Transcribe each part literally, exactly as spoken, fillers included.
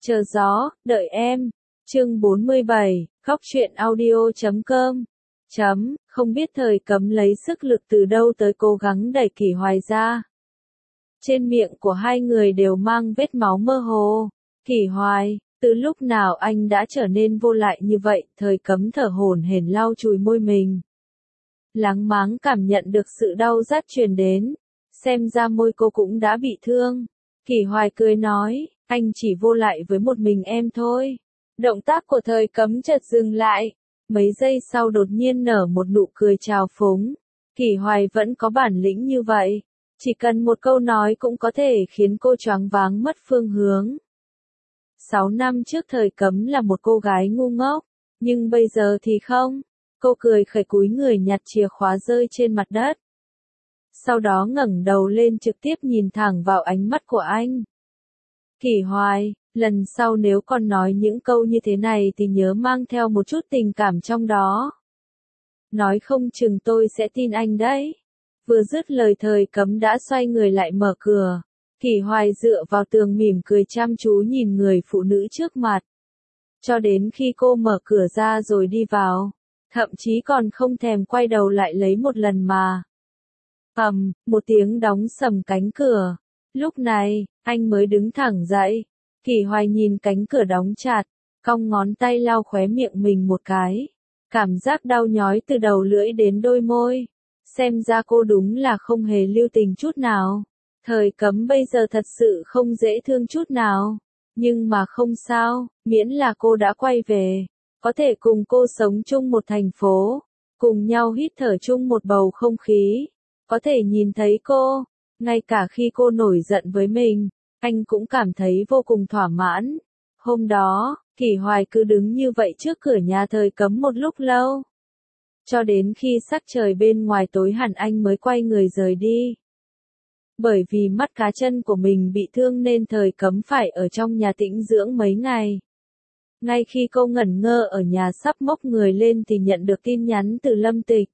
Chờ gió, đợi em. Chương bốn mươi bảy, khóc chuyện audio chấm com. Chấm, không biết Thời Cấm lấy sức lực từ đâu tới cố gắng đẩy Kỷ Hoài ra. Trên miệng của hai người đều mang vết máu mơ hồ. Kỷ Hoài, từ lúc nào anh đã trở nên vô lại như vậy? Thời Cấm thở hổn hển lau chùi môi mình. Láng máng cảm nhận được sự đau rát truyền đến. Xem ra môi cô cũng đã bị thương. Kỷ Hoài cười nói, anh chỉ vô lại với một mình em thôi. Động tác của Thời Cấm chợt dừng lại. Mấy giây sau đột nhiên nở một nụ cười trào phúng. Kỷ Hoài vẫn có bản lĩnh như vậy. Chỉ cần một câu nói cũng có thể khiến cô choáng váng mất phương hướng. Sáu năm trước Thời Cấm là một cô gái ngu ngốc. Nhưng bây giờ thì không. Cô cười khẩy cúi người nhặt chìa khóa rơi trên mặt đất. Sau đó ngẩng đầu lên trực tiếp nhìn thẳng vào ánh mắt của anh. Kỷ Hoài, lần sau nếu còn nói những câu như thế này thì nhớ mang theo một chút tình cảm trong đó. Nói không chừng tôi sẽ tin anh đấy. Vừa dứt lời Thời Cấm đã xoay người lại mở cửa. Kỷ Hoài dựa vào tường mỉm cười chăm chú nhìn người phụ nữ trước mặt. Cho đến khi cô mở cửa ra rồi đi vào. Thậm chí còn không thèm quay đầu lại lấy một lần mà. Ầm, một tiếng đóng sầm cánh cửa. Lúc này, anh mới đứng thẳng dậy. Kỷ Hoài nhìn cánh cửa đóng chặt, cong ngón tay lau khóe miệng mình một cái. Cảm giác đau nhói từ đầu lưỡi đến đôi môi. Xem ra cô đúng là không hề lưu tình chút nào. Thời Cấm bây giờ thật sự không dễ thương chút nào. Nhưng mà không sao, miễn là cô đã quay về. Có thể cùng cô sống chung một thành phố. Cùng nhau hít thở chung một bầu không khí. Có thể nhìn thấy cô. Ngay cả khi cô nổi giận với mình, anh cũng cảm thấy vô cùng thỏa mãn. Hôm đó, Kỷ Hoài cứ đứng như vậy trước cửa nhà Thời Cấm một lúc lâu. Cho đến khi sắc trời bên ngoài tối hẳn anh mới quay người rời đi. Bởi vì mắt cá chân của mình bị thương nên Thời Cấm phải ở trong nhà tĩnh dưỡng mấy ngày. Ngay khi cô ngẩn ngơ ở nhà sắp mốc người lên thì nhận được tin nhắn từ Lâm Tịch.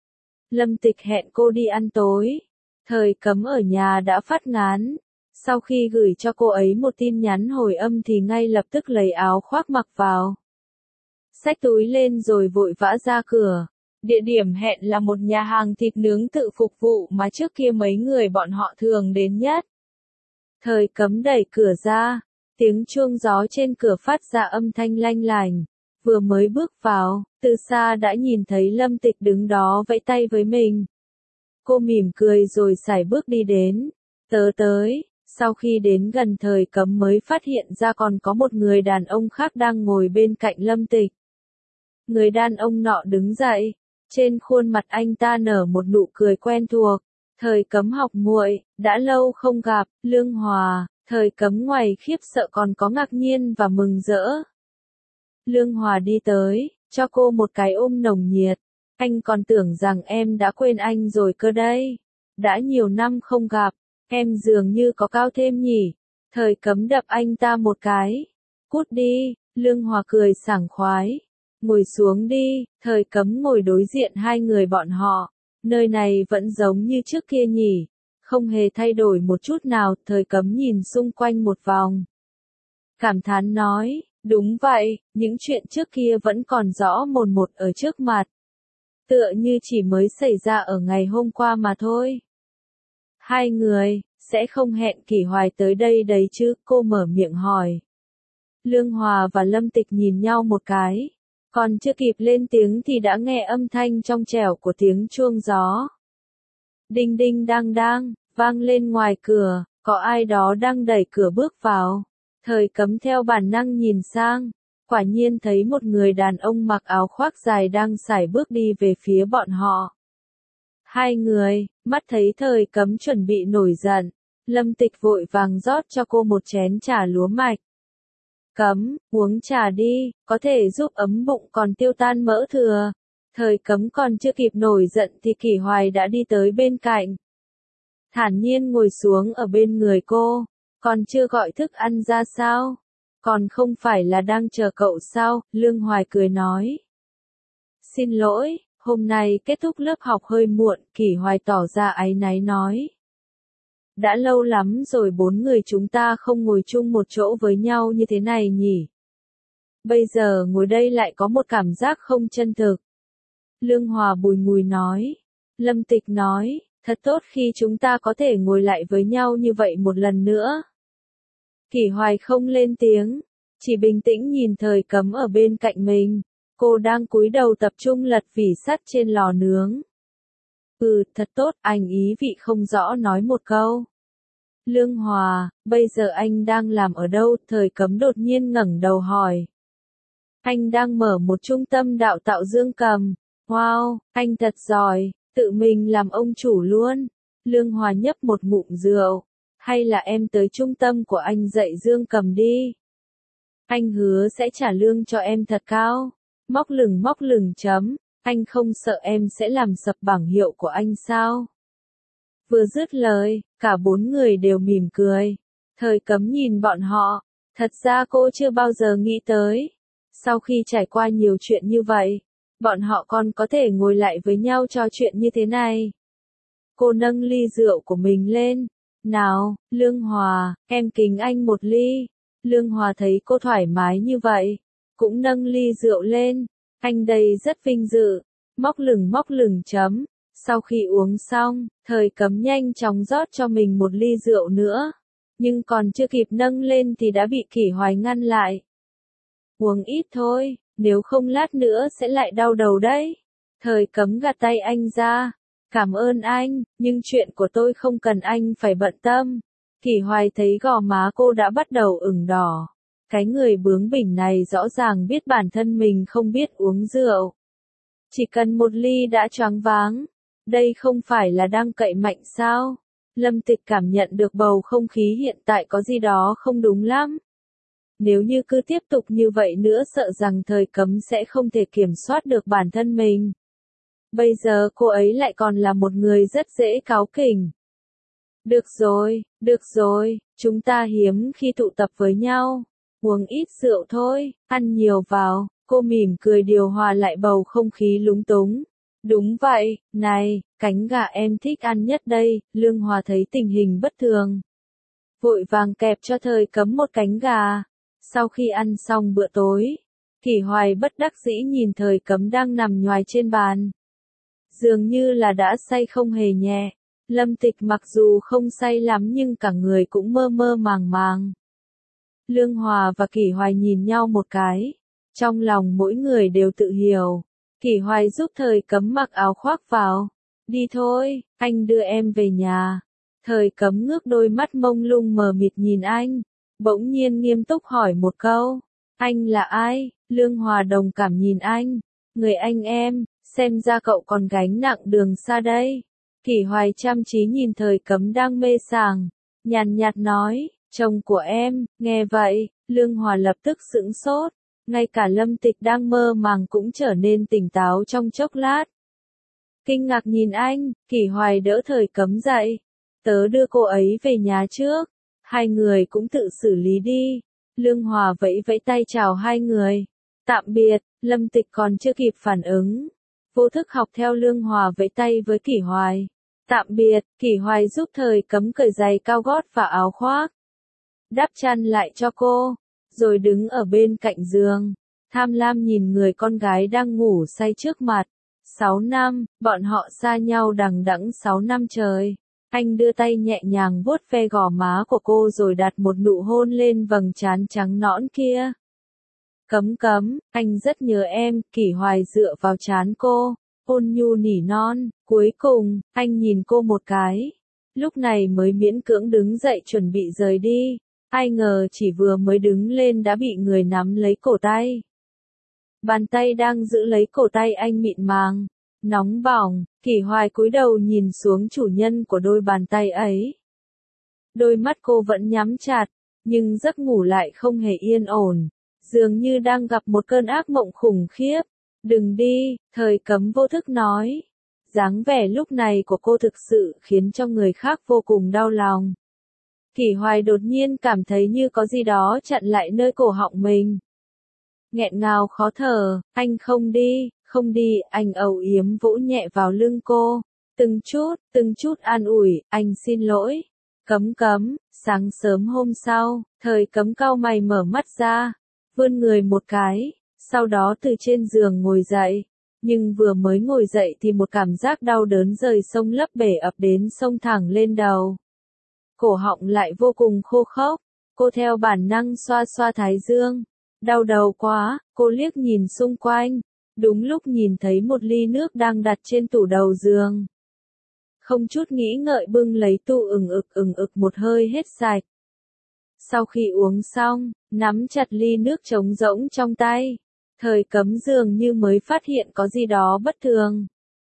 Lâm Tịch hẹn cô đi ăn tối. Thời Cấm ở nhà đã phát ngán. Sau khi gửi cho cô ấy một tin nhắn hồi âm thì ngay lập tức lấy áo khoác mặc vào. Xách túi lên rồi vội vã ra cửa. Địa điểm hẹn là một nhà hàng thịt nướng tự phục vụ mà trước kia mấy người bọn họ thường đến nhất. Thời Cấm đẩy cửa ra. Tiếng chuông gió trên cửa phát ra âm thanh lanh lành. Vừa mới bước vào, từ xa đã nhìn thấy Lâm Tịch đứng đó vẫy tay với mình. Cô mỉm cười rồi sải bước đi đến. Tớ tới, sau khi đến gần Thời Cấm mới phát hiện ra còn có một người đàn ông khác đang ngồi bên cạnh Lâm Tịch. Người đàn ông nọ đứng dậy. Trên khuôn mặt anh ta nở một nụ cười quen thuộc. Thời Cấm học muội, đã lâu không gặp, Lương Hòa. Thời Cấm ngoài khiếp sợ còn có ngạc nhiên và mừng rỡ. Lương Hòa đi tới, cho cô một cái ôm nồng nhiệt. Anh còn tưởng rằng em đã quên anh rồi cơ đấy. Đã nhiều năm không gặp, em dường như có cao thêm nhỉ. Thời Cấm đập anh ta một cái. Cút đi, Lương Hòa cười sảng khoái. Ngồi xuống đi, Thời Cấm ngồi đối diện hai người bọn họ. Nơi này vẫn giống như trước kia nhỉ. Không hề thay đổi một chút nào. Thời Cấm nhìn xung quanh một vòng. Cảm thán nói, đúng vậy, những chuyện trước kia vẫn còn rõ mồn một ở trước mặt. Tựa như chỉ mới xảy ra ở ngày hôm qua mà thôi. Hai người, sẽ không hẹn Kỷ Hoài tới đây đấy chứ, cô mở miệng hỏi. Lương Hòa và Lâm Tịch nhìn nhau một cái. Còn chưa kịp lên tiếng thì đã nghe âm thanh trong trẻo của tiếng chuông gió. Đinh đinh đang đang, vang lên ngoài cửa, có ai đó đang đẩy cửa bước vào. Thời Cấm theo bản năng nhìn sang. Quả nhiên thấy một người đàn ông mặc áo khoác dài đang sải bước đi về phía bọn họ. Hai người, mắt thấy Thời Cấm chuẩn bị nổi giận. Lâm Tịch vội vàng rót cho cô một chén trà lúa mạch. Cấm, uống trà đi, có thể giúp ấm bụng còn tiêu tan mỡ thừa. Thời Cấm còn chưa kịp nổi giận thì Kỷ Hoài đã đi tới bên cạnh. Thản nhiên ngồi xuống ở bên người cô. Còn chưa gọi thức ăn ra sao? Còn không phải là đang chờ cậu sao? Lương Hoài cười nói. Xin lỗi, hôm nay kết thúc lớp học hơi muộn, Kỷ Hoài tỏ ra áy náy nói. đã lâu lắm rồi bốn người chúng ta không ngồi chung một chỗ với nhau như thế này nhỉ. Bây giờ ngồi đây lại có một cảm giác không chân thực. Lương Hòa bùi ngùi nói. Lâm Tịch nói, thật tốt khi chúng ta có thể ngồi lại với nhau như vậy một lần nữa. Kỷ Hoài không lên tiếng, chỉ bình tĩnh nhìn Thời Cấm ở bên cạnh mình. Cô đang cúi đầu tập trung lật vỉ sắt trên lò nướng. Ừ, thật tốt, anh ý vị không rõ nói một câu. Lương Hòa, bây giờ anh đang làm ở đâu? Thời Cấm đột nhiên ngẩng đầu hỏi. Anh đang mở một trung tâm đào tạo dương cầm. Wow, anh thật giỏi, tự mình làm ông chủ luôn. Lương Hòa nhấp một ngụm rượu. Hay là em tới trung tâm của anh dạy dương cầm đi. Anh hứa sẽ trả lương cho em thật cao. Móc lửng móc lửng chấm. Anh không sợ em sẽ làm sập bảng hiệu của anh sao? Vừa dứt lời, cả bốn người đều mỉm cười. Thời Cấm nhìn bọn họ. Thật ra cô chưa bao giờ nghĩ tới. Sau khi trải qua nhiều chuyện như vậy, bọn họ còn có thể ngồi lại với nhau trò chuyện như thế này. Cô nâng ly rượu của mình lên. Nào, Lương Hòa, em kính anh một ly. Lương Hòa thấy cô thoải mái như vậy, cũng nâng ly rượu lên. Anh đây rất vinh dự. Móc lửng móc lửng chấm. Sau khi uống xong, Thời Cấm nhanh chóng rót cho mình một ly rượu nữa. Nhưng còn chưa kịp nâng lên thì đã bị Kỷ Hoài ngăn lại. Uống ít thôi, nếu không lát nữa sẽ lại đau đầu đấy. Thời Cấm gạt tay anh ra. Cảm ơn anh, nhưng chuyện của tôi không cần anh phải bận tâm. Kỷ Hoài thấy gò má cô đã bắt đầu ửng đỏ. Cái người bướng bỉnh này rõ ràng biết bản thân mình không biết uống rượu. Chỉ cần một ly đã choáng váng. Đây không phải là đang cậy mạnh sao? Lâm Tịch cảm nhận được bầu không khí hiện tại có gì đó không đúng lắm. Nếu như cứ tiếp tục như vậy nữa sợ rằng Thời Cấm sẽ không thể kiểm soát được bản thân mình. Bây giờ cô ấy lại còn là một người rất dễ cáu kỉnh. Được rồi, được rồi, chúng ta hiếm khi tụ tập với nhau. Uống ít rượu thôi, ăn nhiều vào. Cô mỉm cười điều hòa lại bầu không khí lúng túng. Đúng vậy, này, cánh gà em thích ăn nhất đây. Lương Hòa thấy tình hình bất thường, vội vàng kẹp cho Thời Cấm một cánh gà. Sau khi ăn xong bữa tối, Kỷ Hoài bất đắc dĩ nhìn Thời Cấm đang nằm nhoài trên bàn. Dường như là đã say không hề nhẹ. Lâm Tịch mặc dù không say lắm nhưng cả người cũng mơ mơ màng màng. Lương Hòa và Kỷ Hoài nhìn nhau một cái. Trong lòng mỗi người đều tự hiểu. Kỷ Hoài giúp Thời Cấm mặc áo khoác vào. Đi thôi, anh đưa em về nhà. Thời Cấm ngước đôi mắt mông lung mờ mịt nhìn anh. Bỗng nhiên nghiêm túc hỏi một câu. Anh là ai? Lương Hòa đồng cảm nhìn anh. Người anh em, xem ra cậu còn gánh nặng đường xa đây. Kỷ Hoài chăm chí nhìn Thời Cấm đang mê sảng. Nhàn nhạt nói, chồng của em. Nghe vậy, Lương Hòa lập tức sững sốt. Ngay cả Lâm Tịch đang mơ màng cũng trở nên tỉnh táo trong chốc lát. Kinh ngạc nhìn anh, Kỷ Hoài đỡ Thời Cấm dậy. Tớ đưa cô ấy về nhà trước. Hai người cũng tự xử lý đi. Lương Hòa vẫy vẫy tay chào hai người. Tạm biệt. Lâm Tịch còn chưa kịp phản ứng. Vô thức học theo Lương Hòa vẫy tay với Kỷ Hoài. Tạm biệt. Kỷ Hoài giúp Thời Cấm cởi giày cao gót và áo khoác. Đắp chăn lại cho cô. Rồi đứng ở bên cạnh giường. Tham lam nhìn người con gái đang ngủ say trước mặt. Sáu năm, bọn họ xa nhau đằng đẵng sáu năm trời. Anh đưa tay nhẹ nhàng vuốt ve gò má của cô rồi đặt một nụ hôn lên vầng trán trắng nõn kia. Cấm Cấm, anh rất nhớ em. Kỷ Hoài dựa vào trán cô, ôn nhu nỉ non. Cuối cùng, anh nhìn cô một cái. Lúc này mới miễn cưỡng đứng dậy chuẩn bị rời đi. Ai ngờ chỉ vừa mới đứng lên đã bị người nắm lấy cổ tay. Bàn tay đang giữ lấy cổ tay anh mịn màng, nóng bỏng. Kỷ Hoài cúi đầu nhìn xuống chủ nhân của đôi bàn tay ấy. Đôi mắt cô vẫn nhắm chặt, nhưng giấc ngủ lại không hề yên ổn. Dường như đang gặp một cơn ác mộng khủng khiếp. Đừng đi, Thời Cấm vô thức nói. Dáng vẻ lúc này của cô thực sự khiến cho người khác vô cùng đau lòng. Kỷ Hoài đột nhiên cảm thấy như có gì đó chặn lại nơi cổ họng mình. Nghẹn ngào khó thở, anh không đi, không đi, anh âu yếm vỗ nhẹ vào lưng cô. Từng chút, từng chút an ủi, anh xin lỗi. Cấm cấm, sáng sớm hôm sau, Thời Cấm cau mày mở mắt ra, vươn người một cái, sau đó từ trên giường ngồi dậy. Nhưng vừa mới ngồi dậy thì một cảm giác đau đớn rời sông lấp bể ập đến xông thẳng lên đầu. Cổ họng lại vô cùng khô khốc, cô theo bản năng xoa xoa thái dương. Đau đầu quá, cô liếc nhìn xung quanh, đúng lúc nhìn thấy một ly nước đang đặt trên tủ đầu giường. Không chút nghĩ ngợi bưng lấy tu ừng ực ừng ực một hơi hết sạch. Sau khi uống xong, nắm chặt ly nước trống rỗng trong tay, Thời Cấm dường như mới phát hiện có gì đó bất thường.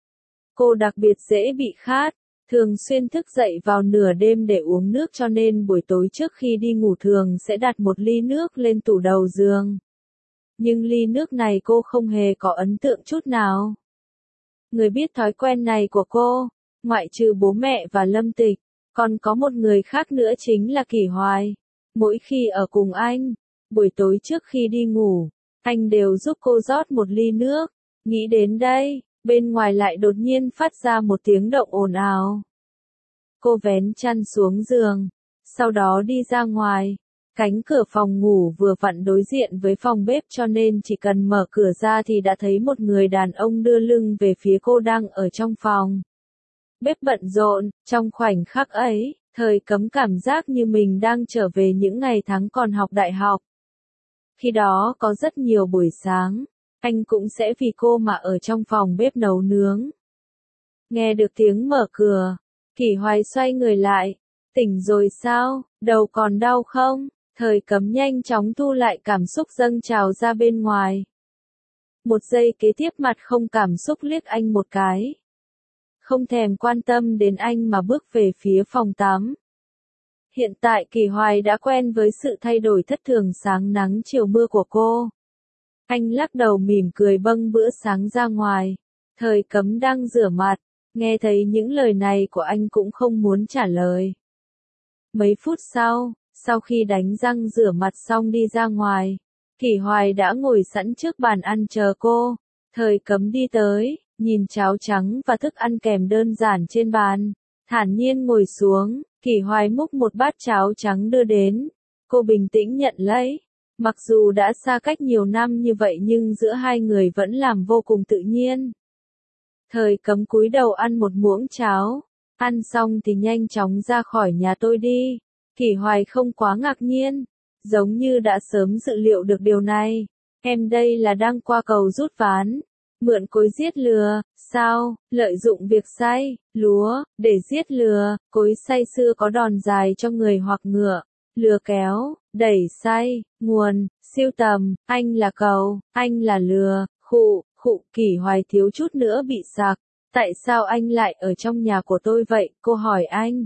Cô đặc biệt dễ bị khát, thường xuyên thức dậy vào nửa đêm để uống nước cho nên buổi tối trước khi đi ngủ thường sẽ đặt một ly nước lên tủ đầu giường. Nhưng ly nước này cô không hề có ấn tượng chút nào. Người biết thói quen này của cô, ngoại trừ bố mẹ và Lâm Tịch, còn có một người khác nữa chính là Kỷ Hoài. Mỗi khi ở cùng anh, buổi tối trước khi đi ngủ, anh đều giúp cô rót một ly nước. Nghĩ đến đây, bên ngoài lại đột nhiên phát ra một tiếng động ồn ào. Cô vén chăn xuống giường, sau đó đi ra ngoài. Cánh cửa phòng ngủ vừa vặn đối diện với phòng bếp cho nên chỉ cần mở cửa ra thì đã thấy một người đàn ông đưa lưng về phía cô đang ở trong phòng. Bếp bận rộn, trong khoảnh khắc ấy, Thời Cấm cảm giác như mình đang trở về những ngày tháng còn học đại học. Khi đó có rất nhiều buổi sáng, anh cũng sẽ vì cô mà ở trong phòng bếp nấu nướng. Nghe được tiếng mở cửa, Kỷ Hoài xoay người lại. Tỉnh rồi sao, đầu còn đau không? Thời Cấm nhanh chóng thu lại cảm xúc dâng trào ra bên ngoài. Một giây kế tiếp mặt không cảm xúc liếc anh một cái. Không thèm quan tâm đến anh mà bước về phía phòng tắm. Hiện tại Kỷ Hoài đã quen với sự thay đổi thất thường sáng nắng chiều mưa của cô. Anh lắc đầu mỉm cười bâng bữa sáng ra ngoài. Thời Cấm đang rửa mặt, nghe thấy những lời này của anh cũng không muốn trả lời. Mấy phút sau, sau khi đánh răng rửa mặt xong đi ra ngoài, Kỷ Hoài đã ngồi sẵn trước bàn ăn chờ cô. Thời Cấm đi tới, nhìn cháo trắng và thức ăn kèm đơn giản trên bàn, thản nhiên ngồi xuống. Kỷ Hoài múc một bát cháo trắng đưa đến, cô bình tĩnh nhận lấy. Mặc dù đã xa cách nhiều năm như vậy nhưng giữa hai người vẫn làm vô cùng tự nhiên. Thời Cấm cúi đầu ăn một muỗng cháo, ăn xong thì nhanh chóng ra khỏi nhà tôi đi. Kỷ Hoài không quá ngạc nhiên, giống như đã sớm dự liệu được điều này. Em đây là đang qua cầu rút ván, mượn cối giết lừa, sao, lợi dụng việc xay, lúa, để giết lừa. Cối xay xưa có đòn dài cho người hoặc ngựa, lừa kéo, đẩy xay, nguồn, siêu tầm, anh là cầu, anh là lừa, khụ, khụ. Kỷ Hoài thiếu chút nữa bị sặc. Tại sao anh lại ở trong nhà của tôi vậy, cô hỏi anh.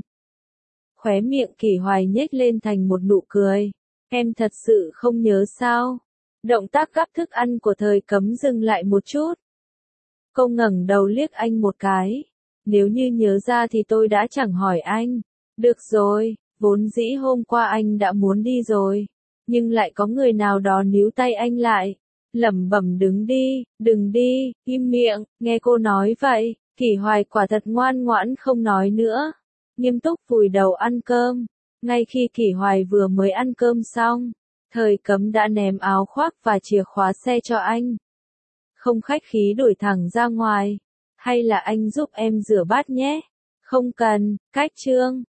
Khóe miệng Kỷ Hoài nhếch lên thành một nụ cười. Em thật sự không nhớ sao? Động tác gắp thức ăn của Thời Cấm dừng lại một chút. Cô ngẩng đầu liếc anh một cái. Nếu như nhớ ra thì tôi đã chẳng hỏi anh. Được rồi, vốn dĩ hôm qua anh đã muốn đi rồi. Nhưng lại có người nào đó níu tay anh lại. Lẩm bẩm đứng đi, đừng đi, im miệng. Nghe cô nói vậy, Kỷ Hoài quả thật ngoan ngoãn không nói nữa. Nghiêm túc vùi đầu ăn cơm. Ngay khi Kỷ Hoài vừa mới ăn cơm xong, Thời Cấm đã ném áo khoác và chìa khóa xe cho anh. Không khách khí đuổi thẳng ra ngoài. Hay là anh giúp em rửa bát nhé? Không cần, cách trương.